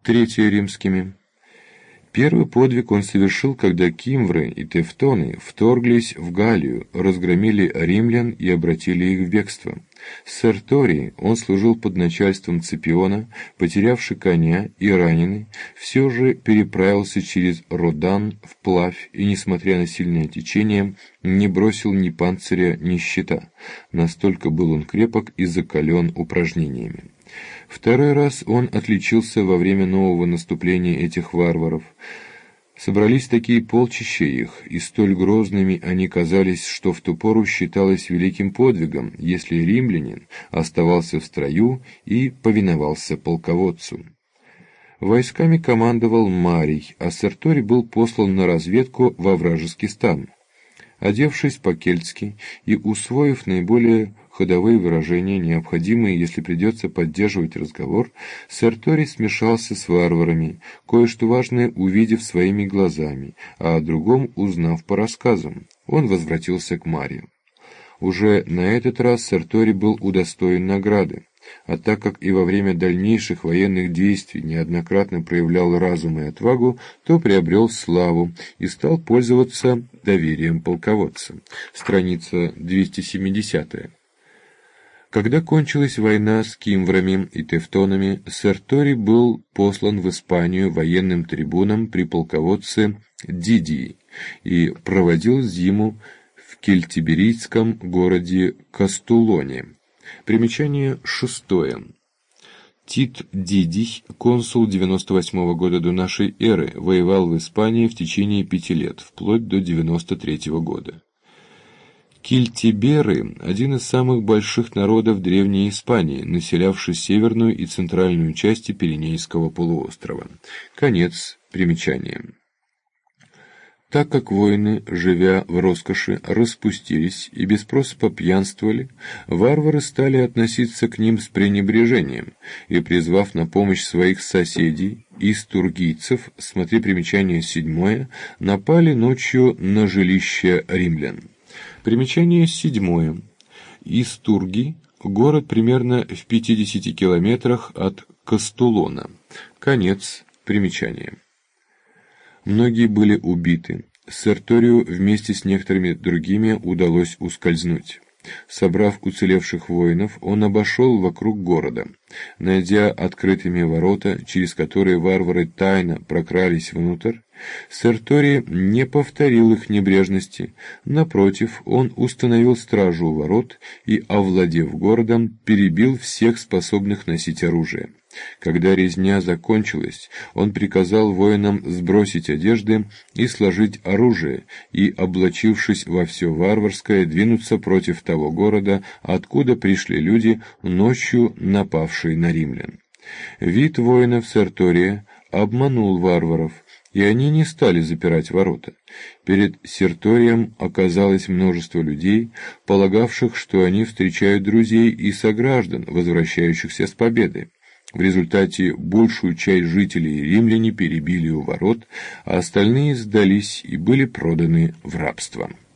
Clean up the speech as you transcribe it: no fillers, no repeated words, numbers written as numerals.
Третье римскими. Первый подвиг он совершил, когда кимвры и тевтоны вторглись в Галлию, разгромили римлян и обратили их в бегство. С Серторией он служил под начальством Ципиона, потерявший коня и раненый, все же переправился через Родан вплавь и, несмотря на сильное течение, не бросил ни панциря, ни щита. Настолько был он крепок и закален упражнениями. Второй раз он отличился во время нового наступления этих варваров. Собрались такие полчища их, и столь грозными они казались, что в ту пору считалось великим подвигом, если римлянин оставался в строю и повиновался полководцу. Войсками командовал Марий, а Серторий был послан на разведку во вражеский стан. Одевшись по-кельтски и усвоив наиболее ходовые выражения, необходимые, если придется поддерживать разговор, Серторий смешался с варварами, кое-что важное увидев своими глазами, а о другом узнав по рассказам. Он возвратился к Марию. Уже на этот раз Серторий был удостоен награды, а так как и во время дальнейших военных действий неоднократно проявлял разум и отвагу, то приобрел славу и стал пользоваться доверием полководца. Страница 270. Когда кончилась война с кимврами и тевтонами, Серторий был послан в Испанию военным трибуном при полководце Дидии и проводил зиму в кельтиберийском городе Кастулоне. Примечание 6. Тит Дидий, консул 98 года до нашей эры, воевал в Испании в течение 5 лет, вплоть до 93 года. Кельтиберы – один из самых больших народов Древней Испании, населявший северную и центральную части Пиренейского полуострова. Конец примечания. Так как воины, живя в роскоши, распустились и без спроса попьянствовали, варвары стали относиться к ним с пренебрежением и, призвав на помощь своих соседей, истургийцев, смотри примечание 7, напали ночью на жилище римлян. Примечание 7. Истурги – город примерно в 50 километрах от Кастулона. Конец примечания. Многие были убиты. Серторию вместе с некоторыми другими удалось ускользнуть. Собрав уцелевших воинов, он обошел вокруг города. Найдя открытыми ворота, через которые варвары тайно прокрались внутрь, Серторий не повторил их небрежности. Напротив, он установил стражу у ворот и, овладев городом, перебил всех способных носить оружие. Когда резня закончилась, он приказал воинам сбросить одежды и сложить оружие, и, облачившись во все варварское, двинуться против того города, откуда пришли люди, ночью напавшие на римлян. Вид воинов Сертория обманул варваров, и они не стали запирать ворота. Перед Серторием оказалось множество людей, полагавших, что они встречают друзей и сограждан, возвращающихся с победы. В результате большую часть жителей римляне перебили у ворот, а остальные сдались и были проданы в рабство.